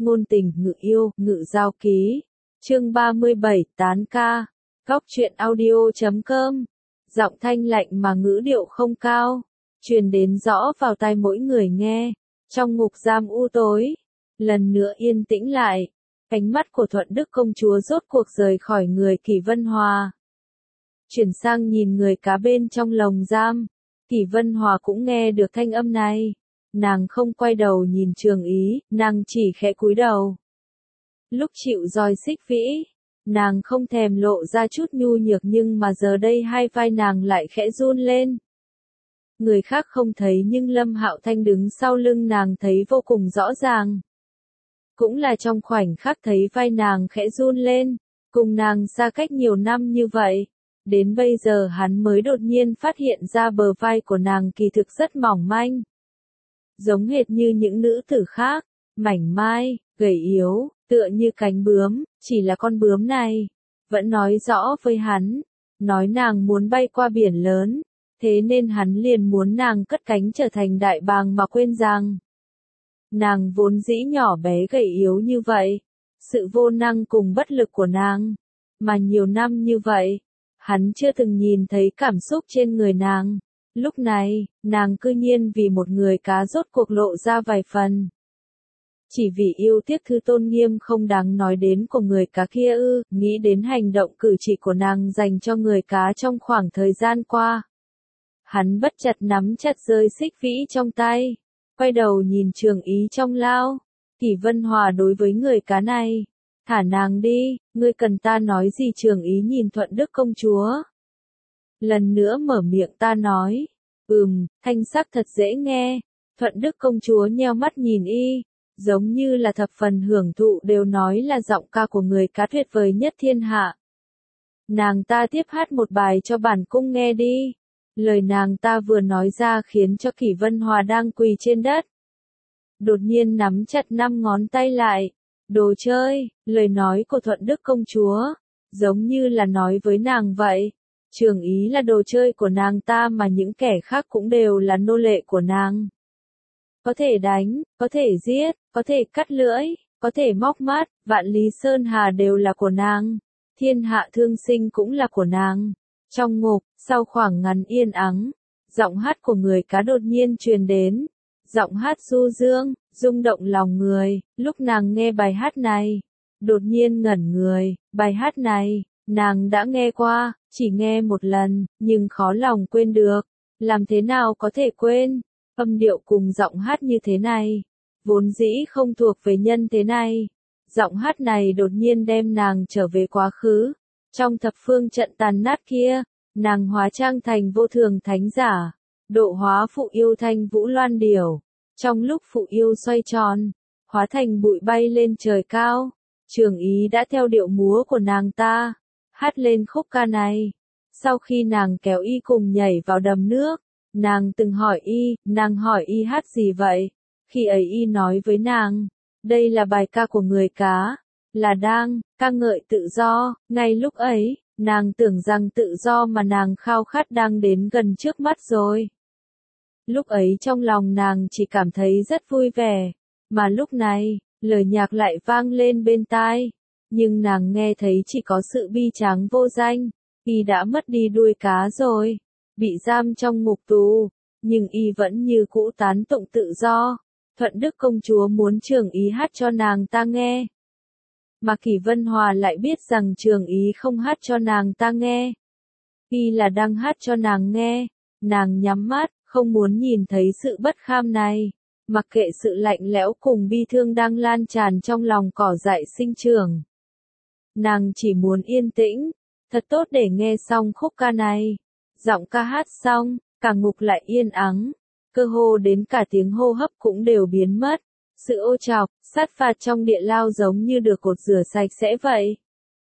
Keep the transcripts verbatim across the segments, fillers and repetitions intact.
ngôn tình, ngự yêu, ngự giao ký. Chương ba mươi bảy, tán ca. Góc truyện audio chấm com. Giọng thanh lạnh mà ngữ điệu không cao, truyền đến rõ vào tai mỗi người nghe. Trong ngục giam u tối, lần nữa yên tĩnh lại, ánh mắt của Thuận Đức công chúa rốt cuộc rời khỏi người Kỷ Vân Hòa, chuyển sang nhìn người cá bên trong lồng giam. Kỷ Vân Hòa cũng nghe được thanh âm này, nàng không quay đầu nhìn Trường Ý, nàng chỉ khẽ cúi đầu. Lúc chịu roi xích vĩ, nàng không thèm lộ ra chút nhu nhược, nhưng mà giờ đây hai vai nàng lại khẽ run lên. Người khác không thấy nhưng Lâm Hạo Thanh đứng sau lưng nàng thấy vô cùng rõ ràng. Cũng là trong khoảnh khắc thấy vai nàng khẽ run lên, cùng nàng xa cách nhiều năm như vậy, đến bây giờ hắn mới đột nhiên phát hiện ra bờ vai của nàng kỳ thực rất mỏng manh. Giống hệt như những nữ tử khác, mảnh mai, gầy yếu, tựa như cánh bướm, chỉ là con bướm này vẫn nói rõ với hắn, nói nàng muốn bay qua biển lớn, thế nên hắn liền muốn nàng cất cánh trở thành đại bàng mà quên rằng nàng vốn dĩ nhỏ bé gầy yếu như vậy, sự vô năng cùng bất lực của nàng, mà nhiều năm như vậy, hắn chưa từng nhìn thấy cảm xúc trên người nàng. Lúc này, nàng cư nhiên vì một người cá rốt cuộc lộ ra vài phần. Chỉ vì yêu tiếc thứ tôn nghiêm không đáng nói đến của người cá kia ư, nghĩ đến hành động cử chỉ của nàng dành cho người cá trong khoảng thời gian qua. Hắn bất chợt nắm chặt rơi xích vĩ trong tay, quay đầu nhìn Trường Ý trong lao. Kỷ Vân Hòa đối với người cá này, thả nàng đi, ngươi cần ta nói gì? Trường Ý nhìn Thuận Đức công chúa, lần nữa mở miệng, ta nói, ừm, thanh sắc thật dễ nghe. Thuận Đức công chúa nheo mắt nhìn y, giống như là thập phần hưởng thụ, đều nói là giọng ca của người cá tuyệt vời nhất thiên hạ. Nàng ta tiếp hát một bài cho bản cung nghe đi. Lời nàng ta vừa nói ra khiến cho Kỷ Vân Hòa đang quỳ trên đất, đột nhiên nắm chặt năm ngón tay lại. Đồ chơi, lời nói của Thuận Đức công chúa, giống như là nói với nàng vậy. Trường Ý là đồ chơi của nàng ta mà những kẻ khác cũng đều là nô lệ của nàng. Có thể đánh, có thể giết, có thể cắt lưỡi, có thể móc mắt, vạn lý sơn hà đều là của nàng. Thiên hạ thương sinh cũng là của nàng. Trong ngục, sau khoảng ngắn yên ắng, giọng hát của người cá đột nhiên truyền đến. Giọng hát du dương, rung động lòng người. Lúc nàng nghe bài hát này, đột nhiên ngẩn người. Bài hát này, nàng đã nghe qua, chỉ nghe một lần, nhưng khó lòng quên được. Làm thế nào có thể quên? Âm điệu cùng giọng hát như thế này, vốn dĩ không thuộc về nhân thế này. Giọng hát này đột nhiên đem nàng trở về quá khứ. Trong thập phương trận tàn nát kia, nàng hóa trang thành vô thường thánh giả, độ hóa phụ yêu thanh vũ loan điểu. Trong lúc phụ yêu xoay tròn, hóa thành bụi bay lên trời cao, Trường Ý đã theo điệu múa của nàng ta, hát lên khúc ca này. Sau khi nàng kéo y cùng nhảy vào đầm nước, nàng từng hỏi y, nàng hỏi y hát gì vậy? Khi ấy y nói với nàng, đây là bài ca của người cá, là đang ca ngợi tự do. Ngay lúc ấy, nàng tưởng rằng tự do mà nàng khao khát đang đến gần trước mắt rồi. Lúc ấy trong lòng nàng chỉ cảm thấy rất vui vẻ, mà lúc này, lời nhạc lại vang lên bên tai, nhưng nàng nghe thấy chỉ có sự bi tráng vô danh. Y đã mất đi đuôi cá rồi, bị giam trong ngục tù, nhưng y vẫn như cũ tán tụng tự do. Thuận Đức công chúa muốn Trường Ý hát cho nàng ta nghe, mà Kỷ Vân Hòa lại biết rằng Trường Ý không hát cho nàng ta nghe, y là đang hát cho nàng nghe. Nàng nhắm mắt, không muốn nhìn thấy sự bất kham này, mặc kệ sự lạnh lẽo cùng bi thương đang lan tràn trong lòng cỏ dại sinh trưởng. Nàng chỉ muốn yên tĩnh, thật tốt để nghe xong khúc ca này. Giọng ca hát xong, cả ngục lại yên ắng, cơ hồ đến cả tiếng hô hấp cũng đều biến mất. Sự ô trọc, sát phạt trong địa lao giống như được cột rửa sạch sẽ vậy.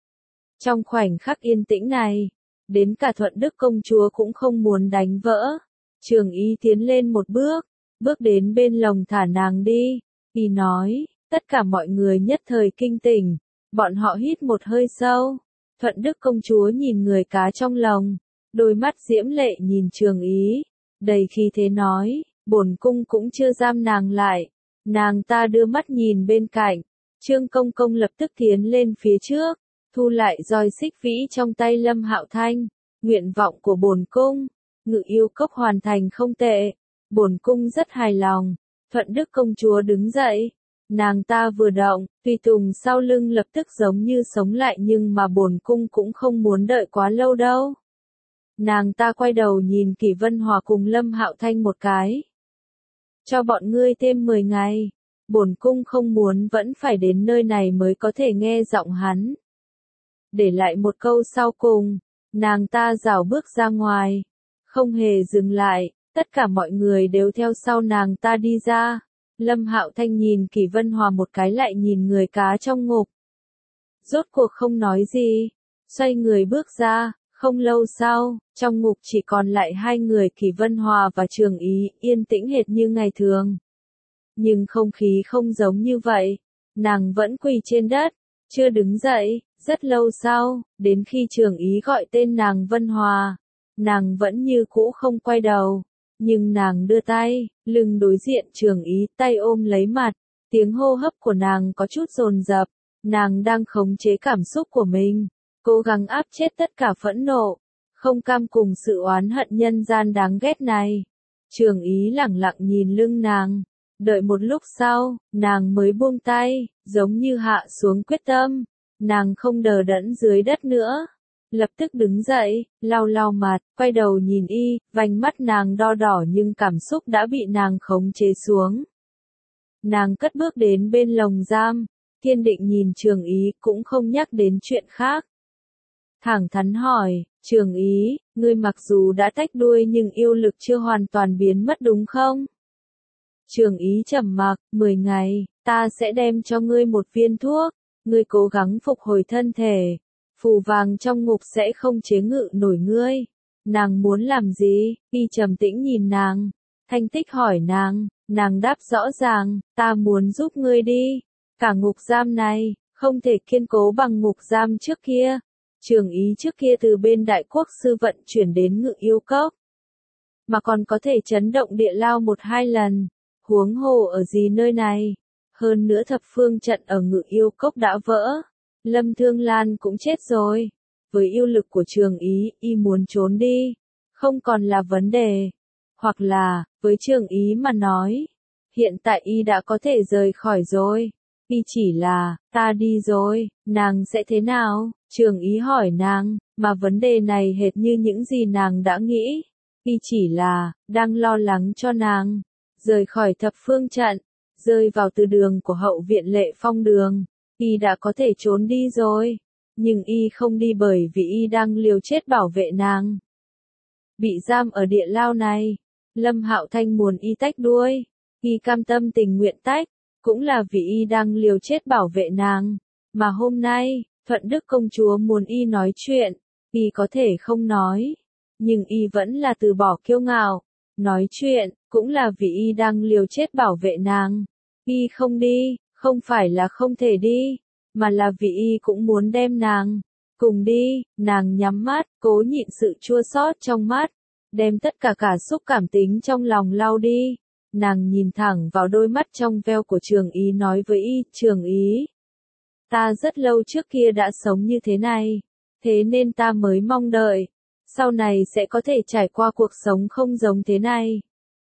Trong khoảnh khắc yên tĩnh này, đến cả Thuận Đức công chúa cũng không muốn đánh vỡ. Trường Ý tiến lên một bước, bước đến bên lồng thả nàng đi. Y nói, tất cả mọi người nhất thời kinh tỉnh, bọn họ hít một hơi sâu. Thuận Đức công chúa nhìn người cá trong lồng, đôi mắt diễm lệ nhìn Trường Ý, đầy khí thế nói, bổn cung cũng chưa giam nàng lại. Nàng ta đưa mắt nhìn bên cạnh, Trương Công Công lập tức tiến lên phía trước, thu lại roi xích vĩ trong tay Lâm Hạo Thanh. Nguyện vọng của bổn cung, Ngự Yêu Cốc hoàn thành không tệ, bổn cung rất hài lòng. Thuận Đức công chúa đứng dậy, nàng ta vừa động, tùy tùng sau lưng lập tức giống như sống lại, nhưng mà bổn cung cũng không muốn đợi quá lâu đâu. Nàng ta quay đầu nhìn Kỷ Vân Hòa cùng Lâm Hạo Thanh một cái. Cho bọn ngươi thêm mười ngày, bổn cung không muốn vẫn phải đến nơi này mới có thể nghe giọng hắn. Để lại một câu sau cùng, nàng ta rảo bước ra ngoài, không hề dừng lại, tất cả mọi người đều theo sau nàng ta đi ra. Lâm Hạo Thanh nhìn Kỷ Vân Hòa một cái lại nhìn người cá trong ngục. Rốt cuộc không nói gì, xoay người bước ra, không lâu sau, trong ngục chỉ còn lại hai người Kỷ Vân Hòa và Trường Ý, yên tĩnh hệt như ngày thường. Nhưng không khí không giống như vậy, nàng vẫn quỳ trên đất, chưa đứng dậy, rất lâu sau, đến khi Trường Ý gọi tên nàng Vân Hòa, nàng vẫn như cũ không quay đầu. Nhưng nàng đưa tay, lưng đối diện Trường Ý, tay ôm lấy mặt, tiếng hô hấp của nàng có chút dồn dập, nàng đang khống chế cảm xúc của mình, cố gắng áp chết tất cả phẫn nộ, không cam cùng sự oán hận nhân gian đáng ghét này. Trường Ý lẳng lặng nhìn lưng nàng, đợi một lúc sau, nàng mới buông tay, giống như hạ xuống quyết tâm, nàng không đờ đẫn dưới đất nữa. Lập tức đứng dậy, lau lau mặt, quay đầu nhìn y, vành mắt nàng đo đỏ nhưng cảm xúc đã bị nàng khống chế xuống. Nàng cất bước đến bên lồng giam, kiên định nhìn Trường Ý, cũng không nhắc đến chuyện khác. Thẳng thắn hỏi, Trường Ý, ngươi mặc dù đã tách đuôi nhưng yêu lực chưa hoàn toàn biến mất đúng không? Trường Ý trầm mặc, mười ngày, ta sẽ đem cho ngươi một viên thuốc, ngươi cố gắng phục hồi thân thể. Phù vàng trong ngục sẽ không chế ngự nổi ngươi. Nàng muốn làm gì? Y trầm tĩnh nhìn nàng. Thanh Tích hỏi nàng, nàng đáp rõ ràng, ta muốn giúp ngươi đi. Cả ngục giam này, không thể kiên cố bằng ngục giam trước kia. Trường Ý trước kia từ bên Đại Quốc sư vận chuyển đến Ngự Yêu Cốc, mà còn có thể chấn động địa lao một hai lần. Huống hồ ở gì nơi này? Hơn nữa thập phương trận ở Ngự Yêu Cốc đã vỡ. Lâm Thương Lan cũng chết rồi. Với yêu lực của Trường Ý, y muốn trốn đi, không còn là vấn đề. Hoặc là, với Trường Ý mà nói, hiện tại y đã có thể rời khỏi rồi. Y chỉ là, ta đi rồi, nàng sẽ thế nào? Trường Ý hỏi nàng, mà vấn đề này hệt như những gì nàng đã nghĩ. Y chỉ là, đang lo lắng cho nàng. Rời khỏi thập phương trận, rơi vào từ đường của hậu viện Lệ Phong đường. Y đã có thể trốn đi rồi, nhưng y không đi bởi vì y đang liều chết bảo vệ nàng. Bị giam ở địa lao này, Lâm Hạo Thanh muốn y tách đuôi, y cam tâm tình nguyện tách, cũng là vì y đang liều chết bảo vệ nàng. Mà hôm nay, Thuận Đức công chúa muốn y nói chuyện, y có thể không nói, nhưng y vẫn là từ bỏ kiêu ngạo, nói chuyện, cũng là vì y đang liều chết bảo vệ nàng. Y không đi, không phải là không thể đi, mà là vì y cũng muốn đem nàng cùng đi. Nàng nhắm mắt, cố nhịn sự chua xót trong mắt, đem tất cả cả xúc cảm tính trong lòng lau đi. Nàng nhìn thẳng vào đôi mắt trong veo của Trường Ý nói với y, Trường Ý, ta rất lâu trước kia đã sống như thế này, thế nên ta mới mong đợi, sau này sẽ có thể trải qua cuộc sống không giống thế này.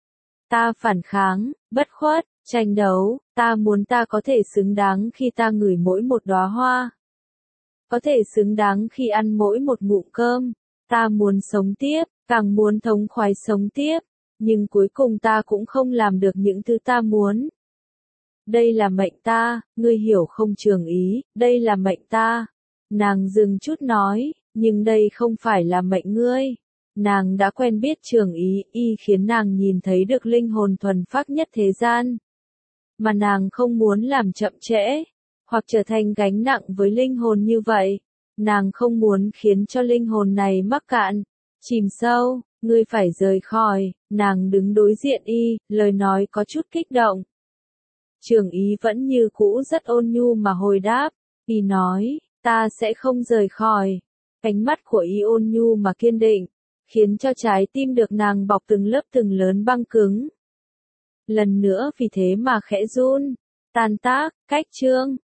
Ta phản kháng, bất khuất, tranh đấu, ta muốn ta có thể xứng đáng khi ta ngửi mỗi một đóa hoa. Có thể xứng đáng khi ăn mỗi một ngụm cơm. Ta muốn sống tiếp, càng muốn thống khoái sống tiếp, nhưng cuối cùng ta cũng không làm được những thứ ta muốn. Đây là mệnh ta, ngươi hiểu không Trường Ý, đây là mệnh ta. Nàng dừng chút nói, nhưng đây không phải là mệnh ngươi. Nàng đã quen biết Trường Ý, y khiến nàng nhìn thấy được linh hồn thuần phác nhất thế gian. Mà nàng không muốn làm chậm trễ, hoặc trở thành gánh nặng với linh hồn như vậy. Nàng không muốn khiến cho linh hồn này mắc cạn, chìm sâu. Ngươi phải rời khỏi. Nàng đứng đối diện y, lời nói có chút kích động. Trường Ý vẫn như cũ rất ôn nhu mà hồi đáp. Y nói, ta sẽ không rời khỏi. Ánh mắt của y ôn nhu mà kiên định, khiến cho trái tim được nàng bọc từng lớp từng lớn băng cứng. Lần nữa vì thế mà khẽ run, tan tác, cách chương.